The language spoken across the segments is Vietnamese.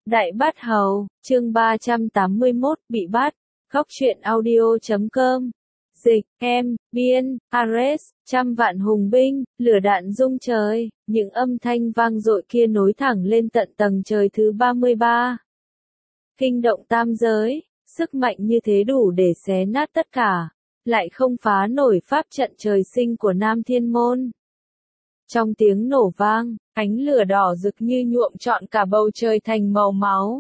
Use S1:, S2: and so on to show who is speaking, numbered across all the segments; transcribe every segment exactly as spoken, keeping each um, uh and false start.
S1: Đại Bát Hầu, chương ba trăm tám mươi mốt, bị bắt. Góc truyện audio chấm com. Dịch, em, biên, Ares, trăm vạn hùng binh, lửa đạn rung trời, những âm thanh vang dội kia nối thẳng lên tận tầng trời thứ ba mươi ba. Kinh động tam giới, sức mạnh như thế đủ để xé nát tất cả, lại không phá nổi pháp trận trời sinh của Nam Thiên Môn. Trong tiếng nổ vang, ánh lửa đỏ rực như nhuộm trọn cả bầu trời thành màu máu.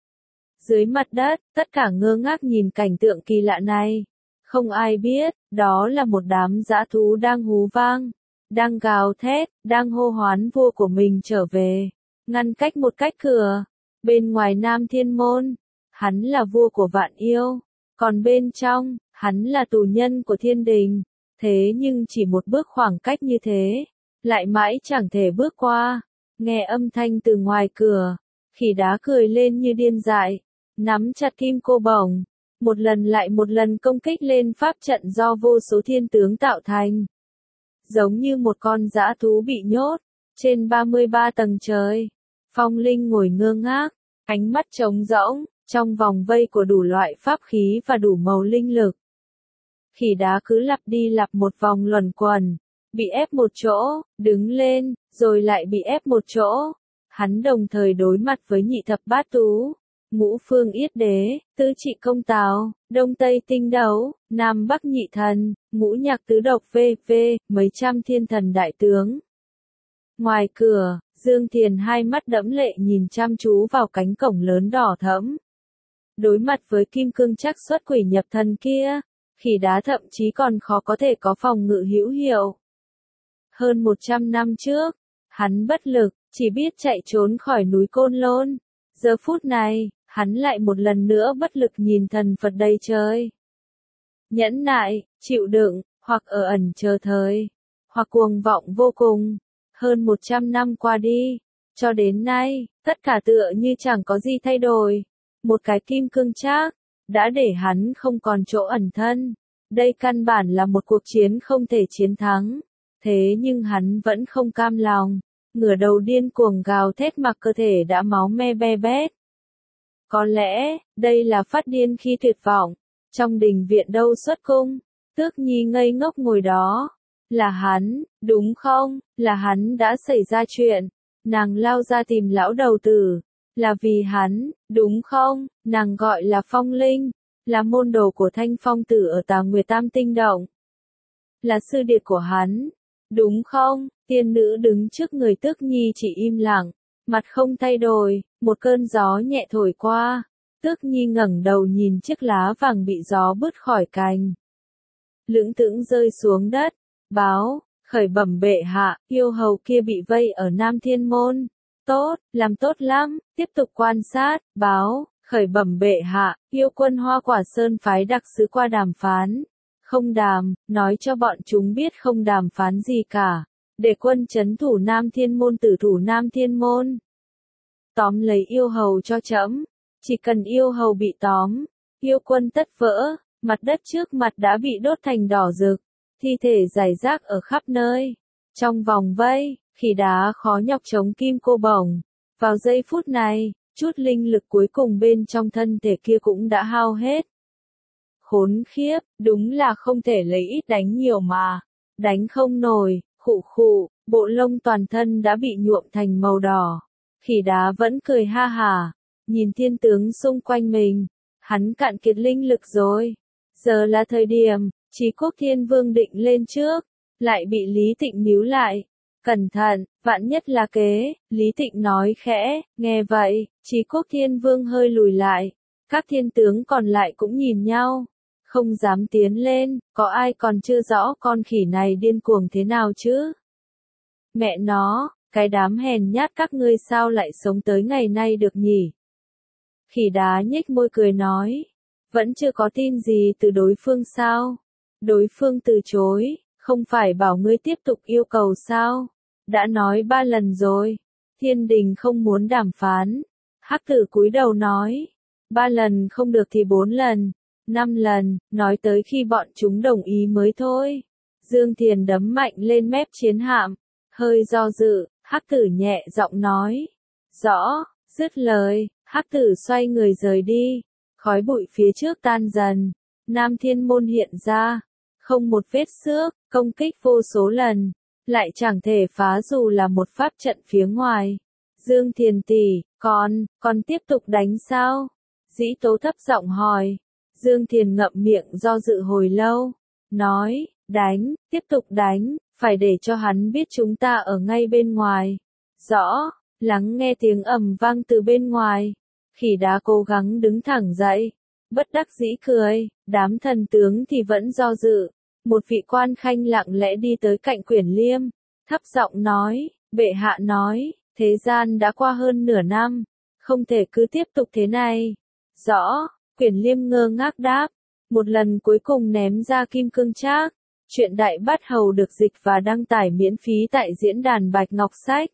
S1: Dưới mặt đất, tất cả ngơ ngác nhìn cảnh tượng kỳ lạ này. Không ai biết, đó là một đám dã thú đang hú vang, đang gào thét, đang hô hoán vua của mình trở về, ngăn cách một cách cửa. Bên ngoài Nam Thiên Môn, hắn là vua của vạn yêu, còn bên trong, hắn là tù nhân của thiên đình. Thế nhưng chỉ một bước khoảng cách như thế, lại mãi chẳng thể bước qua. Nghe âm thanh từ ngoài cửa, khỉ đá cười lên như điên dại, nắm chặt kim cô bổng, một lần lại một lần công kích lên pháp trận do vô số thiên tướng tạo thành. Giống như một con dã thú bị nhốt trên ba mươi ba tầng trời. Phong Linh ngồi ngơ ngác, ánh mắt trống rỗng, trong vòng vây của đủ loại pháp khí và đủ màu linh lực. Khỉ đá cứ lặp đi lặp một vòng luẩn quẩn, bị ép một chỗ, đứng lên, rồi lại bị ép một chỗ. Hắn đồng thời đối mặt với nhị thập bát tú, ngũ phương yết đế, tứ trị công tào, đông tây tinh đấu, nam bắc nhị thần, ngũ nhạc tứ độc vv, mấy trăm thiên thần đại tướng. Ngoài cửa, Dương Thiền hai mắt đẫm lệ nhìn chăm chú vào cánh cổng lớn đỏ thẫm. Đối mặt với kim cương trắc xuất quỷ nhập thần kia, khỉ đá thậm chí còn khó có thể có phòng ngự hữu hiệu. Hơn một trăm năm trước, hắn bất lực, chỉ biết chạy trốn khỏi núi Côn Lôn. Giờ phút này, hắn lại một lần nữa bất lực nhìn thần Phật đầy trời. Nhẫn nại, chịu đựng, hoặc ở ẩn chờ thời, hoặc cuồng vọng vô cùng. Hơn một trăm năm qua đi, cho đến nay, tất cả tựa như chẳng có gì thay đổi. Một cái kim cương trác, đã để hắn không còn chỗ ẩn thân. Đây căn bản là một cuộc chiến không thể chiến thắng. Thế nhưng hắn vẫn không cam lòng, ngửa đầu điên cuồng gào thét mặc cơ thể đã máu me be bét. Có lẽ, đây là phát điên khi tuyệt vọng. Trong đình viện đâu xuất cung, Tước Nhi ngây ngốc ngồi đó. Là hắn, đúng không? Là hắn đã xảy ra chuyện. Nàng lao ra tìm lão đầu tử. Là vì hắn, đúng không? Nàng gọi là Phong Linh, là môn đồ của Thanh Phong Tử ở Tà Nguyệt Tam Tinh Động. Là sư điệt của hắn, đúng không? Tiên nữ đứng trước người Tước Nhi chỉ im lặng, mặt không thay đổi. Một cơn gió nhẹ thổi qua, Tước Nhi ngẩng đầu nhìn chiếc lá vàng bị gió bứt khỏi cành, lững thững rơi xuống đất. Báo, khởi bẩm bệ hạ, yêu hầu kia bị vây ở Nam Thiên Môn. Tốt, làm tốt lắm, tiếp tục quan sát. Báo, khởi bẩm bệ hạ, yêu quân Hoa Quả Sơn phái đặc sứ qua đàm phán. Không đàm, nói cho bọn chúng biết không đàm phán gì cả. Để quân trấn thủ Nam Thiên Môn tử thủ Nam Thiên Môn. Tóm lấy yêu hầu cho trẫm. Chỉ cần yêu hầu bị tóm, yêu quân tất vỡ. Mặt đất trước mặt đã bị đốt thành đỏ rực, thi thể rải rác ở khắp nơi. Trong vòng vây, khỉ đá khó nhọc chống kim cô bổng. Vào giây phút này, chút linh lực cuối cùng bên trong thân thể kia cũng đã hao hết. Khốn khiếp, đúng là không thể lấy ít đánh nhiều mà. Đánh không nổi, khụ khụ, bộ lông toàn thân đã bị nhuộm thành màu đỏ. Khỉ đá vẫn cười ha hả, nhìn thiên tướng xung quanh mình. Hắn cạn kiệt linh lực rồi. Giờ là thời điểm, Chí Quốc Thiên Vương định lên trước, lại bị Lý Tịnh níu lại. Cẩn thận, vạn nhất là kế, Lý Tịnh nói khẽ. Nghe vậy, Chí Quốc Thiên Vương hơi lùi lại. Các thiên tướng còn lại cũng nhìn nhau, không dám tiến lên. Có ai còn chưa rõ con khỉ này điên cuồng thế nào chứ? Mẹ nó, cái đám hèn nhát các ngươi sao lại sống tới ngày nay được nhỉ? Khỉ đá nhếch môi cười nói. Vẫn chưa có tin gì từ đối phương sao? Đối phương từ chối, không phải bảo ngươi tiếp tục yêu cầu sao? Đã nói ba lần rồi, thiên đình không muốn đàm phán. Hắc tử cúi đầu nói, ba lần không được thì bốn lần, năm lần, nói tới khi bọn chúng đồng ý mới thôi. Dương Thiền đấm mạnh lên mép chiến hạm, hơi do dự, Hắc tử nhẹ giọng nói, rõ. Dứt lời, Hắc tử xoay người rời đi, khói bụi phía trước tan dần, Nam Thiên Môn hiện ra, không một vết xước, công kích vô số lần, lại chẳng thể phá dù là một pháp trận phía ngoài. Dương Thiền tỷ, còn, còn tiếp tục đánh sao? Dĩ Tố thấp giọng hỏi. Dương Thiền ngậm miệng do dự hồi lâu, nói, đánh, tiếp tục đánh, phải để cho hắn biết chúng ta ở ngay bên ngoài. Rõ, lắng nghe tiếng ầm vang từ bên ngoài, Khỉ Đá cố gắng đứng thẳng dậy, bất đắc dĩ cười, đám thần tướng thì vẫn do dự. Một vị quan khanh lặng lẽ đi tới cạnh Quyển Liêm, thấp giọng nói, bệ hạ nói, thế gian đã qua hơn nửa năm, không thể cứ tiếp tục thế này. Rõ, Quyển Liêm ngơ ngác đáp, một lần cuối cùng ném ra kim cương trác. Chuyện Đại Bát Hầu được dịch và đăng tải miễn phí tại diễn đàn Bạch Ngọc Sách.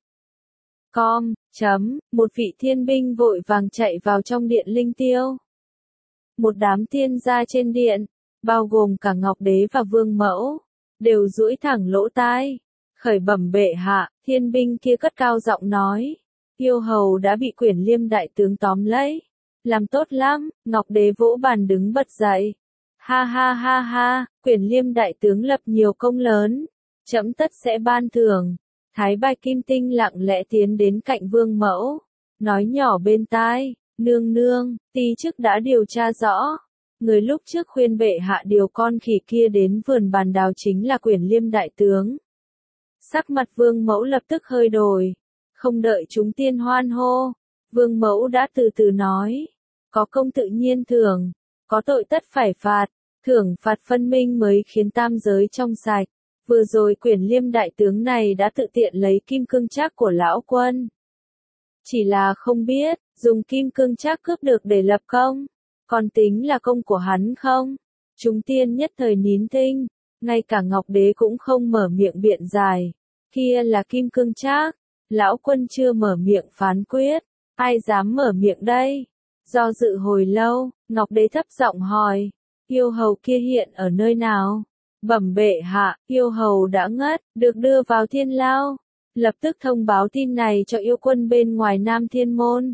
S1: Com, chấm, một vị thiên binh vội vàng chạy vào trong điện linh tiêu. Một đám tiên gia trên điện, bao gồm cả Ngọc Đế và Vương Mẫu, đều duỗi thẳng lỗ tai, khởi bẩm bệ hạ. Thiên binh kia cất cao giọng nói, yêu hầu đã bị Quyển Liêm đại tướng tóm lấy, làm tốt lắm. Ngọc Đế vỗ bàn đứng bật dậy, ha ha ha ha, Quyển Liêm đại tướng lập nhiều công lớn, trẫm tất sẽ ban thưởng. Thái Bạch Kim Tinh lặng lẽ tiến đến cạnh Vương Mẫu, nói nhỏ bên tai, nương nương, ti chức đã điều tra rõ, người lúc trước khuyên bệ hạ điều con khỉ kia đến vườn bàn đào chính là Quyển Liêm đại tướng. Sắc mặt Vương Mẫu lập tức hơi đổi, không đợi chúng tiên hoan hô, Vương Mẫu đã từ từ nói, có công tự nhiên thưởng, có tội tất phải phạt, thưởng phạt phân minh mới khiến tam giới trong sạch. Vừa rồi Quyển Liêm đại tướng này đã tự tiện lấy kim cương trác của lão quân. Chỉ là không biết, dùng kim cương trác cướp được để lập công, còn tính là công của hắn không? Chúng tiên nhất thời nín thinh, ngay cả Ngọc Đế cũng không mở miệng biện giải. Kia là kim cương trác, lão quân chưa mở miệng phán quyết, ai dám mở miệng đây? Do dự hồi lâu, Ngọc Đế thấp giọng hỏi, yêu hầu kia hiện ở nơi nào? Bẩm bệ hạ, yêu hầu đã ngất, được đưa vào thiên lao. Lập tức thông báo tin này cho yêu quân bên ngoài Nam Thiên Môn.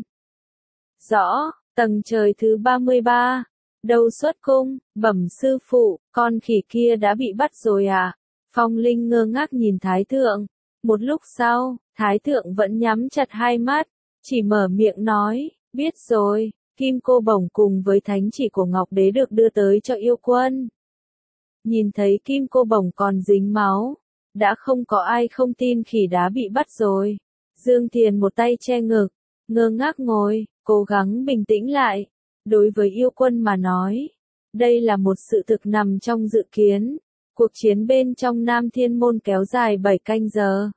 S1: Rõ, tầng trời thứ ba mươi ba. Đầu xuất cung, bẩm sư phụ, con khỉ kia đã bị bắt rồi à? Phong Linh ngơ ngác nhìn Thái Thượng. Một lúc sau, Thái Thượng vẫn nhắm chặt hai mắt, chỉ mở miệng nói, biết rồi, kim cô bổng cùng với thánh chỉ của Ngọc Đế được đưa tới cho yêu quân. Nhìn thấy kim cô bổng còn dính máu, đã không có ai không tin Khỉ Đá bị bắt rồi. Dương Thiền một tay che ngực, ngơ ngác ngồi, cố gắng bình tĩnh lại. Đối với yêu quân mà nói, đây là một sự thực nằm trong dự kiến. Cuộc chiến bên trong Nam Thiên Môn kéo dài bảy canh giờ.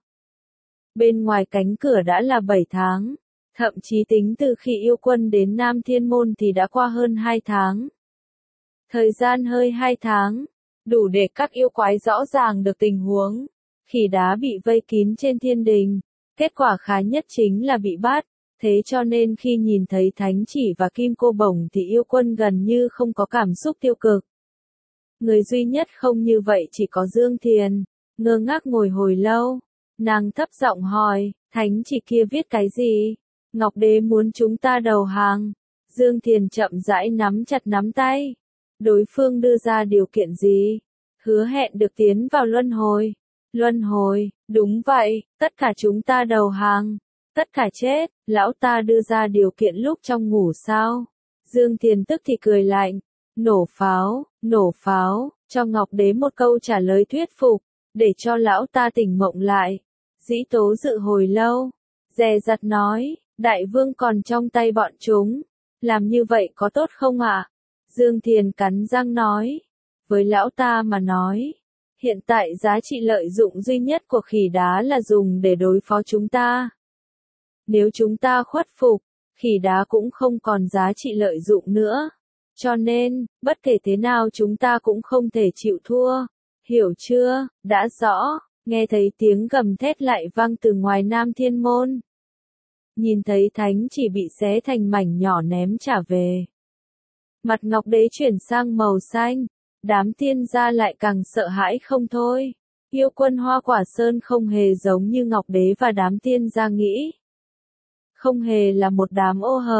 S1: Bên ngoài cánh cửa đã là bảy tháng, thậm chí tính từ khi yêu quân đến Nam Thiên Môn thì đã qua hơn hai tháng. Thời gian hơi hai tháng, đủ để các yêu quái rõ ràng được tình huống. Khỉ Đá bị vây kín trên thiên đình, kết quả khá nhất chính là bị bắt, thế cho nên khi nhìn thấy thánh chỉ và kim cô bổng thì yêu quân gần như không có cảm xúc tiêu cực. Người duy nhất không như vậy chỉ có Dương Thiền, ngơ ngác ngồi hồi lâu, nàng thấp giọng hỏi, thánh chỉ kia viết cái gì? Ngọc Đế muốn chúng ta đầu hàng. Dương Thiền chậm rãi nắm chặt nắm tay. Đối phương đưa ra điều kiện gì? Hứa hẹn được tiến vào luân hồi. Luân hồi, đúng vậy, tất cả chúng ta đầu hàng. Tất cả chết, lão ta đưa ra điều kiện lúc trong ngủ sao? Dương Thiền tức thì cười lạnh. Nổ pháo, nổ pháo, cho Ngọc Đế một câu trả lời thuyết phục, để cho lão ta tỉnh mộng lại. Dĩ Tố dự hồi lâu, dè dặt nói, đại vương còn trong tay bọn chúng. Làm như vậy có tốt không ạ? À? Dương Thiền cắn răng nói, với lão ta mà nói, hiện tại giá trị lợi dụng duy nhất của Khỉ Đá là dùng để đối phó chúng ta. Nếu chúng ta khuất phục, Khỉ Đá cũng không còn giá trị lợi dụng nữa. Cho nên, bất kể thế nào chúng ta cũng không thể chịu thua. Hiểu chưa? Đã rõ. Nghe thấy tiếng gầm thét lại vang từ ngoài Nam Thiên Môn. Nhìn thấy thánh chỉ bị xé thành mảnh nhỏ ném trả về. Mặt Ngọc Đế chuyển sang màu xanh. Đám tiên gia lại càng sợ hãi không thôi. Yêu quân Hoa Quả Sơn không hề giống như Ngọc Đế và đám tiên gia nghĩ. Không hề là một đám ô hợp.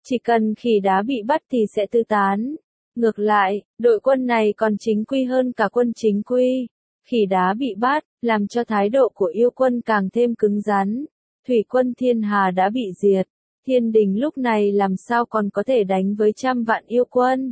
S1: Chỉ cần khỉ đá bị bắt thì sẽ tứ tán. Ngược lại, đội quân này còn chính quy hơn cả quân chính quy. Khỉ đá bị bắt, làm cho thái độ của yêu quân càng thêm cứng rắn. Thủy quân thiên hà đã bị diệt. Thiên đình lúc này làm sao còn có thể đánh với trăm vạn yêu quân.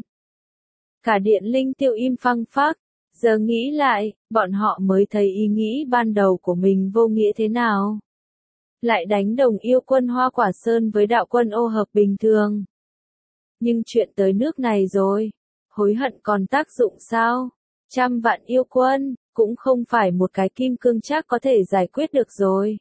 S1: Cả điện linh tiêu im phăng phắc. Giờ nghĩ lại, bọn họ mới thấy ý nghĩ ban đầu của mình vô nghĩa thế nào. Lại đánh đồng yêu quân Hoa Quả Sơn với đạo quân ô hợp bình thường. Nhưng chuyện tới nước này rồi, hối hận còn tác dụng sao? Trăm vạn yêu quân, cũng không phải một cái kim cương chắc có thể giải quyết được rồi.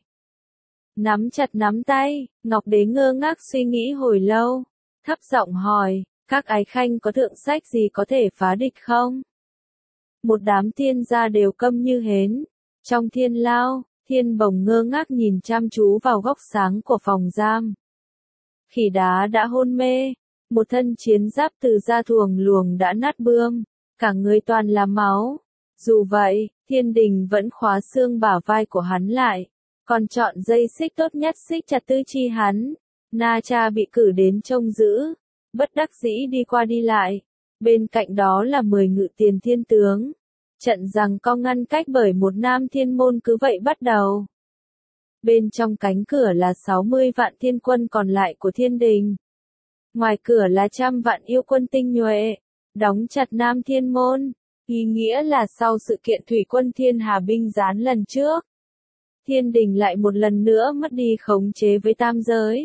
S1: Nắm chặt nắm tay, Ngọc Đế ngơ ngác suy nghĩ hồi lâu, thấp giọng hỏi, các ái khanh có thượng sách gì có thể phá địch không? Một đám thiên gia đều câm như hến. Trong thiên lao, Thiên Bồng ngơ ngác nhìn chăm chú vào góc sáng của phòng giam. Khỉ đá đã hôn mê, một thân chiến giáp từ da thuồng luồng đã nát bươm, cả người toàn là máu. Dù vậy, Thiên Đình vẫn khóa xương bả vai của hắn lại, còn chọn dây xích tốt nhất xích chặt tư chi hắn. Na Cha bị cử đến trông giữ, bất đắc dĩ đi qua đi lại. Bên cạnh đó là mười ngự tiền thiên tướng. Trận giằng co ngăn cách bởi một nam thiên môn cứ vậy bắt đầu. Bên trong cánh cửa là sáu mươi vạn thiên quân còn lại của thiên đình. Ngoài cửa là trăm vạn yêu quân tinh nhuệ, đóng chặt nam thiên môn. Ý nghĩa là sau sự kiện thủy quân thiên hà binh gián lần trước, thiên đình lại một lần nữa mất đi khống chế với tam giới.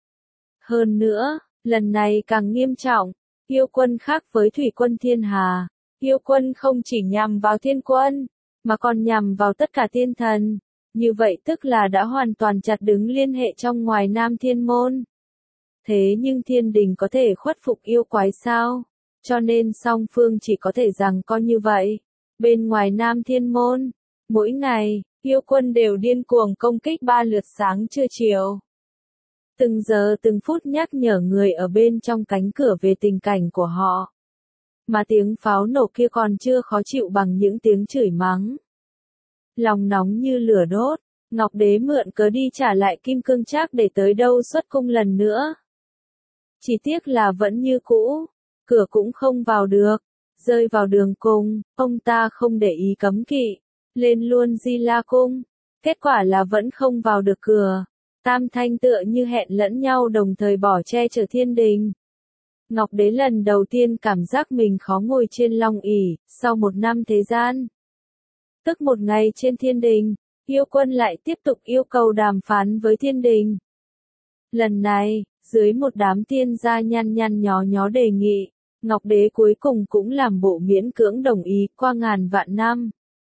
S1: Hơn nữa, lần này càng nghiêm trọng, yêu quân khác với thủy quân thiên hà. Yêu quân không chỉ nhằm vào thiên quân, mà còn nhằm vào tất cả thiên thần. Như vậy tức là đã hoàn toàn chặt đứng liên hệ trong ngoài nam thiên môn. Thế nhưng thiên đình có thể khuất phục yêu quái sao? Cho nên song phương chỉ có thể rằng co như vậy. Bên ngoài nam thiên môn, mỗi ngày, yêu quân đều điên cuồng công kích ba lượt sáng trưa chiều. Từng giờ từng phút nhắc nhở người ở bên trong cánh cửa về tình cảnh của họ. Mà tiếng pháo nổ kia còn chưa khó chịu bằng những tiếng chửi mắng. Lòng nóng như lửa đốt, Ngọc Đế mượn cớ đi trả lại kim cương trác để tới đâu xuất cung lần nữa. Chỉ tiếc là vẫn như cũ, cửa cũng không vào được, rơi vào đường cùng, ông ta không để ý cấm kỵ, lên luôn Di La Cung, kết quả là vẫn không vào được cửa. Tam thanh tựa như hẹn lẫn nhau đồng thời bỏ che chở thiên đình. Ngọc Đế lần đầu tiên cảm giác mình khó ngồi trên long ỷ, sau một năm thế gian. Tức một ngày trên thiên đình, yêu quân lại tiếp tục yêu cầu đàm phán với thiên đình. Lần này, dưới một đám tiên gia nhăn nhăn nhó nhó đề nghị, Ngọc Đế cuối cùng cũng làm bộ miễn cưỡng đồng ý qua ngàn vạn năm.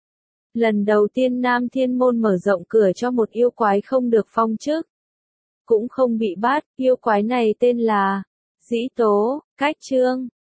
S1: Lần đầu tiên Nam Thiên Môn mở rộng cửa cho một yêu quái không được phong chức. Cũng không bị bắt, yêu quái này tên là Dĩ Tố, Cách Trương.